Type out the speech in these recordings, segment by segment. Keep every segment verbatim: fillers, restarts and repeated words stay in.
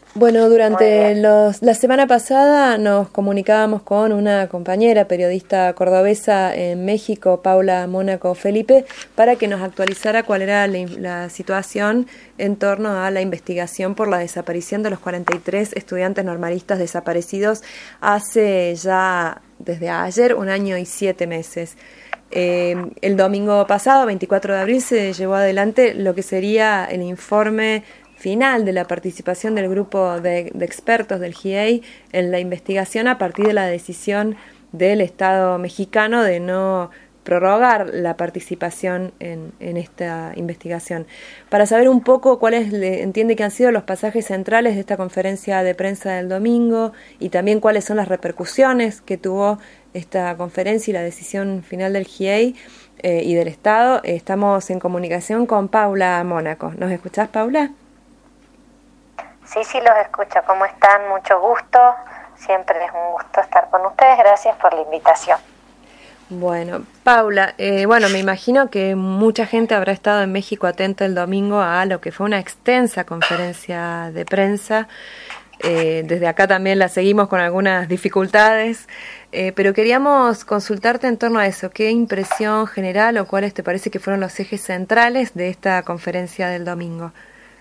Bueno, durante los, la semana pasada nos comunicábamos con una compañera periodista cordobesa en México, Paula Mónaco Felipe, para que nos actualizara cuál era la, la situación en torno a la investigación por la desaparición de los cuarenta y tres estudiantes normalistas desaparecidos hace ya, desde ayer, un año y siete meses. Eh, el domingo pasado, veinticuatro de abril, se llevó adelante lo que sería el informe final de la participación del grupo de, de expertos del G I E I en la investigación a partir de la decisión del Estado mexicano de no prorrogar la participación en, en esta investigación. Para saber un poco cuáles le entiende que han sido los pasajes centrales de esta conferencia de prensa del domingo y también cuáles son las repercusiones que tuvo esta conferencia y la decisión final del G I E I eh, y del Estado, eh, estamos en comunicación con Paula Mónaco. ¿Nos escuchás, Paula? Sí, sí, los escucho. ¿Cómo están? Mucho gusto. Siempre es un gusto estar con ustedes. Gracias por la invitación. Bueno, Paula, eh, bueno, me imagino que mucha gente habrá estado en México atenta el domingo a lo que fue una extensa conferencia de prensa. Eh, desde acá también la seguimos con algunas dificultades, eh, pero queríamos consultarte en torno a eso. ¿Qué impresión general o cuáles te parece que fueron los ejes centrales de esta conferencia del domingo?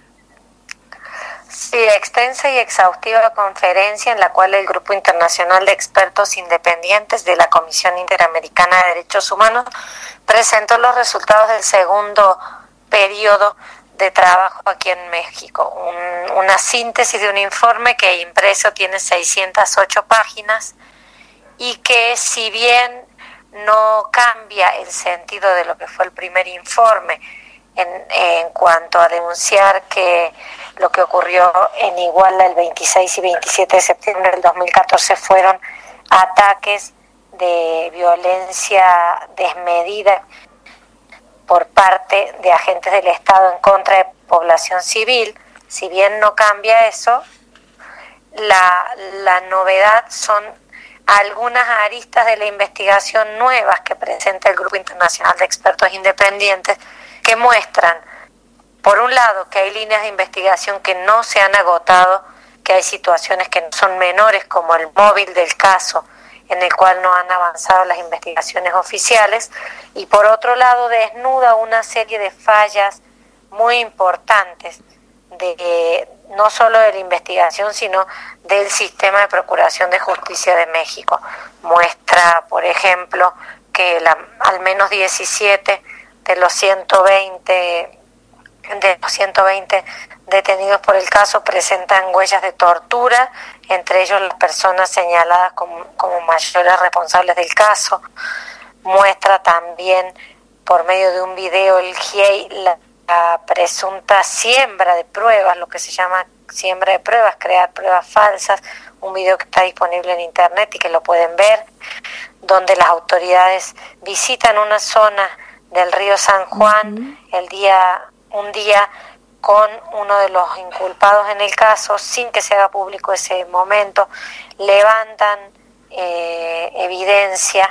Sí, extensa y exhaustiva conferencia en la cual el Grupo Internacional de Expertos Independientes de la Comisión Interamericana de Derechos Humanos presentó los resultados del segundo periodo de trabajo aquí en México. Un, una síntesis de un informe que impreso tiene seiscientas ocho páginas y que, si bien no cambia el sentido de lo que fue el primer informe en, en cuanto a denunciar que lo que ocurrió en Iguala el veintiséis y veintisiete de septiembre del dos mil catorce fueron ataques de violencia desmedida por parte de agentes del Estado en contra de población civil. Si bien no cambia eso, la, la novedad son algunas aristas de la investigación nuevas que presenta el Grupo Internacional de Expertos Independientes, que muestran, por un lado, que hay líneas de investigación que no se han agotado, que hay situaciones que son menores, como el móvil del caso, en el cual no han avanzado las investigaciones oficiales, y por otro lado desnuda una serie de fallas muy importantes, de no solo de la investigación, sino del sistema de procuración de justicia de México. Muestra, por ejemplo, que la, al menos diecisiete de los ciento veinte de los ciento veinte detenidos por el caso presentan huellas de tortura, entre ellos las personas señaladas como, como mayores responsables del caso. Muestra también, por medio de un video, el G I E I, la, la presunta siembra de pruebas, lo que se llama siembra de pruebas, crear pruebas falsas, un video que está disponible en internet y que lo pueden ver, donde las autoridades visitan una zona del río San Juan uh-huh. el día un día con uno de los inculpados en el caso, sin que se haga público ese momento, levantan eh, evidencia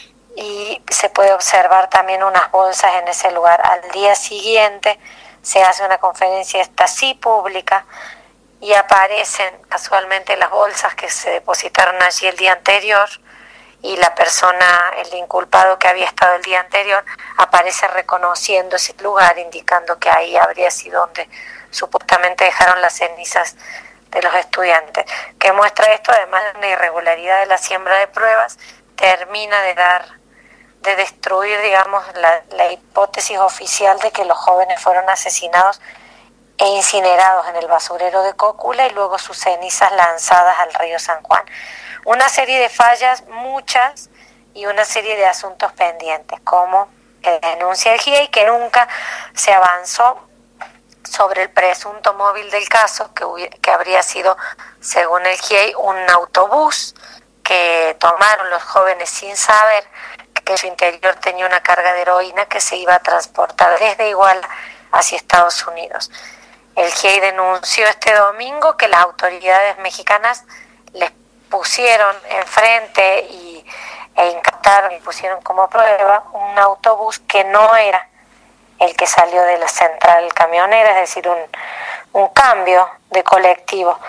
y se puede observar también unas bolsas en ese lugar. Al día siguiente se hace una conferencia, esta sí pública, y aparecen casualmente las bolsas que se depositaron allí el día anterior, y la persona, el inculpado que había estado el día anterior, aparece reconociendo ese lugar, indicando que ahí habría sido donde supuestamente dejaron las cenizas de los estudiantes. Que muestra esto, además de una irregularidad de la siembra de pruebas, termina de dar, de destruir, digamos, la, la hipótesis oficial de que los jóvenes fueron asesinados e incinerados en el basurero de Cócula y luego sus cenizas lanzadas al río San Juan. Una serie de fallas, muchas, y una serie de asuntos pendientes, como que denuncia el G I E I, que nunca se avanzó sobre el presunto móvil del caso, que, hubiera, que habría sido, según el G I E I, un autobús que tomaron los jóvenes sin saber que en su interior tenía una carga de heroína que se iba a transportar desde Iguala hacia Estados Unidos. El G I E I denunció este domingo que las autoridades mexicanas les pusieron enfrente y, e incautaron y pusieron como prueba un autobús que no era el que salió de la central camionera, es decir, un, un cambio de colectivo.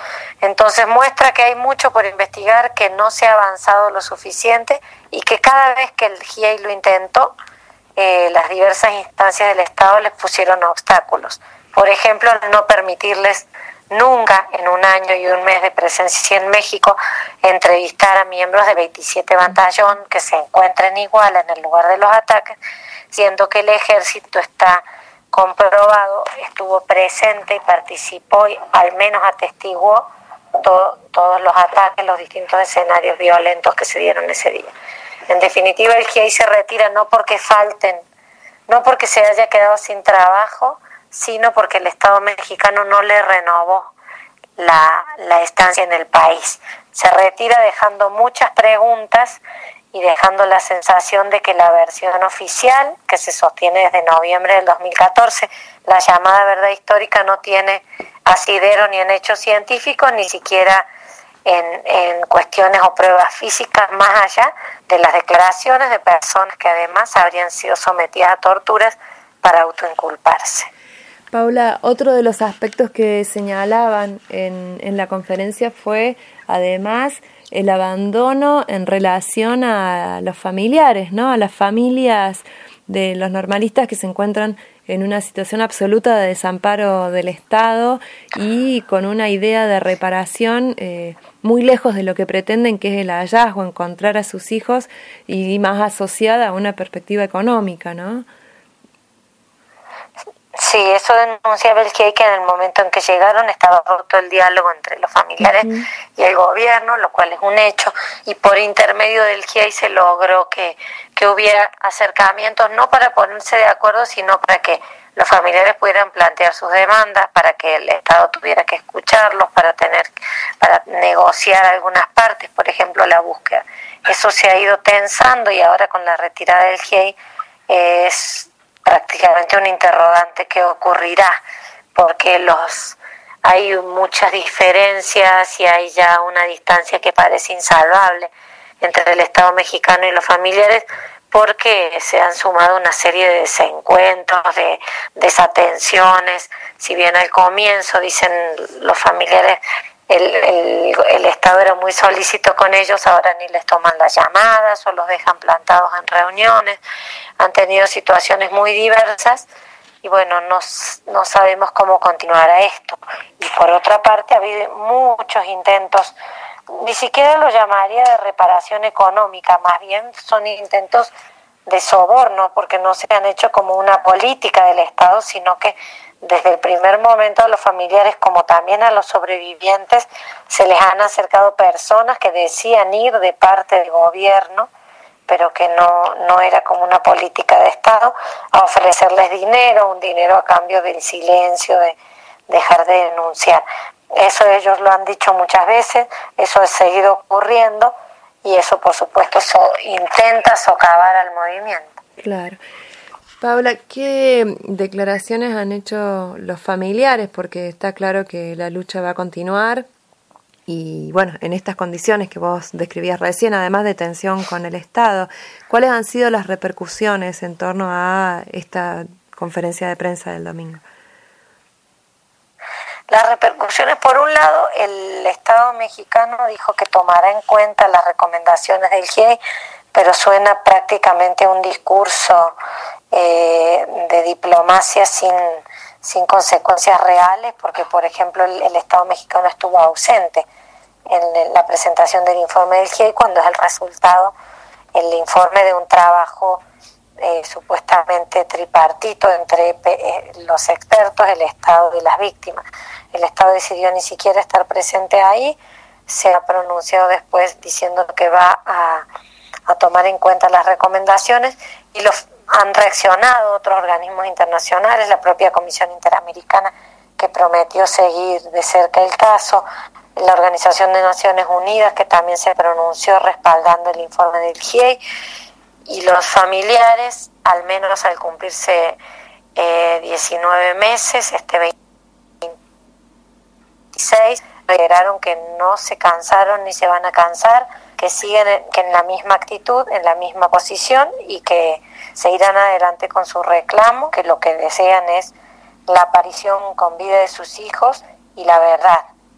Entonces muestra que hay mucho por investigar, que no se ha avanzado lo suficiente y que cada vez que el G I E I lo intentó, eh, las diversas instancias del Estado les pusieron obstáculos. Por ejemplo, no permitirles nunca en un año y un mes de presencia en México entrevistar a miembros de veintisiete batallón que se encuentren igual en el lugar de los ataques, siendo que el ejército está comprobado, estuvo presente y participó y al menos atestiguó todo, todos los ataques, los distintos escenarios violentos que se dieron ese día. En definitiva, el G I E I se retira no porque falten, no porque se haya quedado sin trabajo, sino porque el Estado mexicano no le renovó la, la estancia en el país. Se retira dejando muchas preguntas y dejando la sensación de que la versión oficial, que se sostiene desde noviembre del dos mil catorce, la llamada verdad histórica, no tiene asidero ni en hechos científicos, ni siquiera en, en cuestiones o pruebas físicas, más allá de las declaraciones de personas que además habrían sido sometidas a torturas para autoinculparse. Paula, otro de los aspectos que señalaban en, en la conferencia fue, además, el abandono en relación a los familiares, ¿no? A las familias de los normalistas que se encuentran en una situación absoluta de desamparo del Estado y con una idea de reparación eh, muy lejos de lo que pretenden, que es el hallazgo, encontrar a sus hijos, y más asociada a una perspectiva económica, ¿no? Sí, eso denunciaba el G I E I, que en el momento en que llegaron estaba roto el diálogo entre los familiares uh-huh. y el gobierno, lo cual es un hecho, y por intermedio del G I E I se logró que, que hubiera acercamientos, no para ponerse de acuerdo, sino para que los familiares pudieran plantear sus demandas, para que el Estado tuviera que escucharlos, para tener, para negociar algunas partes, por ejemplo la búsqueda. Eso se ha ido tensando y ahora con la retirada del G I E I es prácticamente un interrogante que ocurrirá, porque los hay muchas diferencias y hay ya una distancia que parece insalvable entre el Estado mexicano y los familiares, porque se han sumado una serie de desencuentros, de desatenciones. Si bien al comienzo, dicen los familiares, el, el, el Estado era muy solícito con ellos, ahora ni les toman las llamadas o los dejan plantados en reuniones. Han tenido situaciones muy diversas y bueno, no, no sabemos cómo continuará esto. Y por otra parte ha habido muchos intentos, ni siquiera lo llamaría de reparación económica, más bien son intentos de soborno, porque no se han hecho como una política del Estado, sino que desde el primer momento a los familiares, como también a los sobrevivientes, se les han acercado personas que decían ir de parte del gobierno, pero que no, no era como una política de Estado, a ofrecerles dinero, un dinero a cambio del silencio, de dejar de denunciar. Eso ellos lo han dicho muchas veces, eso ha seguido ocurriendo y eso por supuesto so, intenta socavar al movimiento. Claro. Paula, ¿qué declaraciones han hecho los familiares? Porque está claro que la lucha va a continuar y, bueno, en estas condiciones que vos describías recién, además de tensión con el Estado, ¿cuáles han sido las repercusiones en torno a esta conferencia de prensa del domingo? Las repercusiones, por un lado, el Estado mexicano dijo que tomará en cuenta las recomendaciones del G I E I, pero suena prácticamente un discurso eh, de diplomacia sin, sin consecuencias reales, porque, por ejemplo, el, el Estado mexicano estuvo ausente en la presentación del informe del G I E I, cuando es el resultado, el informe de un trabajo eh, supuestamente tripartito entre eh, los expertos, el Estado y las víctimas. El Estado decidió ni siquiera estar presente ahí, se ha pronunciado después diciendo que va a, a tomar en cuenta las recomendaciones y los han reaccionado otros organismos internacionales, la propia Comisión Interamericana, que prometió seguir de cerca el caso, la Organización de Naciones Unidas, que también se pronunció respaldando el informe del G I E I, y los familiares, al menos al cumplirse eh, diecinueve meses, este veintiséis, reiteraron que no se cansaron ni se van a cansar, que siguen en, que en la misma actitud, en la misma posición y que seguirán adelante con su reclamo, que lo que desean es la aparición con vida de sus hijos y la verdad.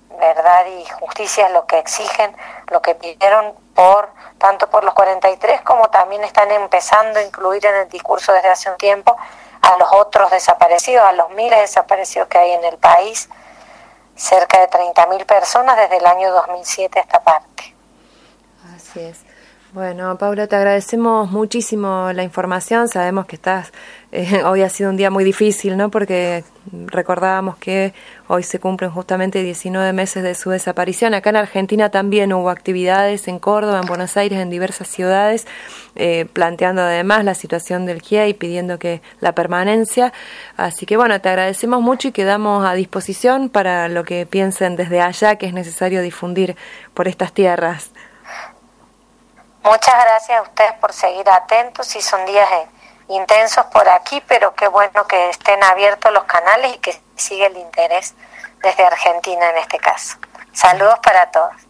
verdad y justicia es lo que exigen, lo que pidieron por tanto por los cuarenta y tres como también están empezando a incluir en el discurso desde hace un tiempo a los otros desaparecidos, a los miles de desaparecidos que hay en el país, cerca de treinta mil personas desde el año dos mil siete a esta parte. Así es. Bueno, Paula, te agradecemos muchísimo la información. Sabemos que estás, eh, hoy ha sido un día muy difícil, ¿no? Porque recordábamos que hoy se cumplen justamente diecinueve meses de su desaparición. Acá en Argentina también hubo actividades en Córdoba, en Buenos Aires, en diversas ciudades, eh, planteando además la situación del G I E y pidiendo que la permanencia. Así que bueno, te agradecemos mucho y quedamos a disposición para lo que piensen desde allá que es necesario difundir por estas tierras. Muchas gracias a ustedes por seguir atentos. Sí, son días eh, intensos por aquí, pero qué bueno que estén abiertos los canales y que siga el interés desde Argentina en este caso. Saludos para todos.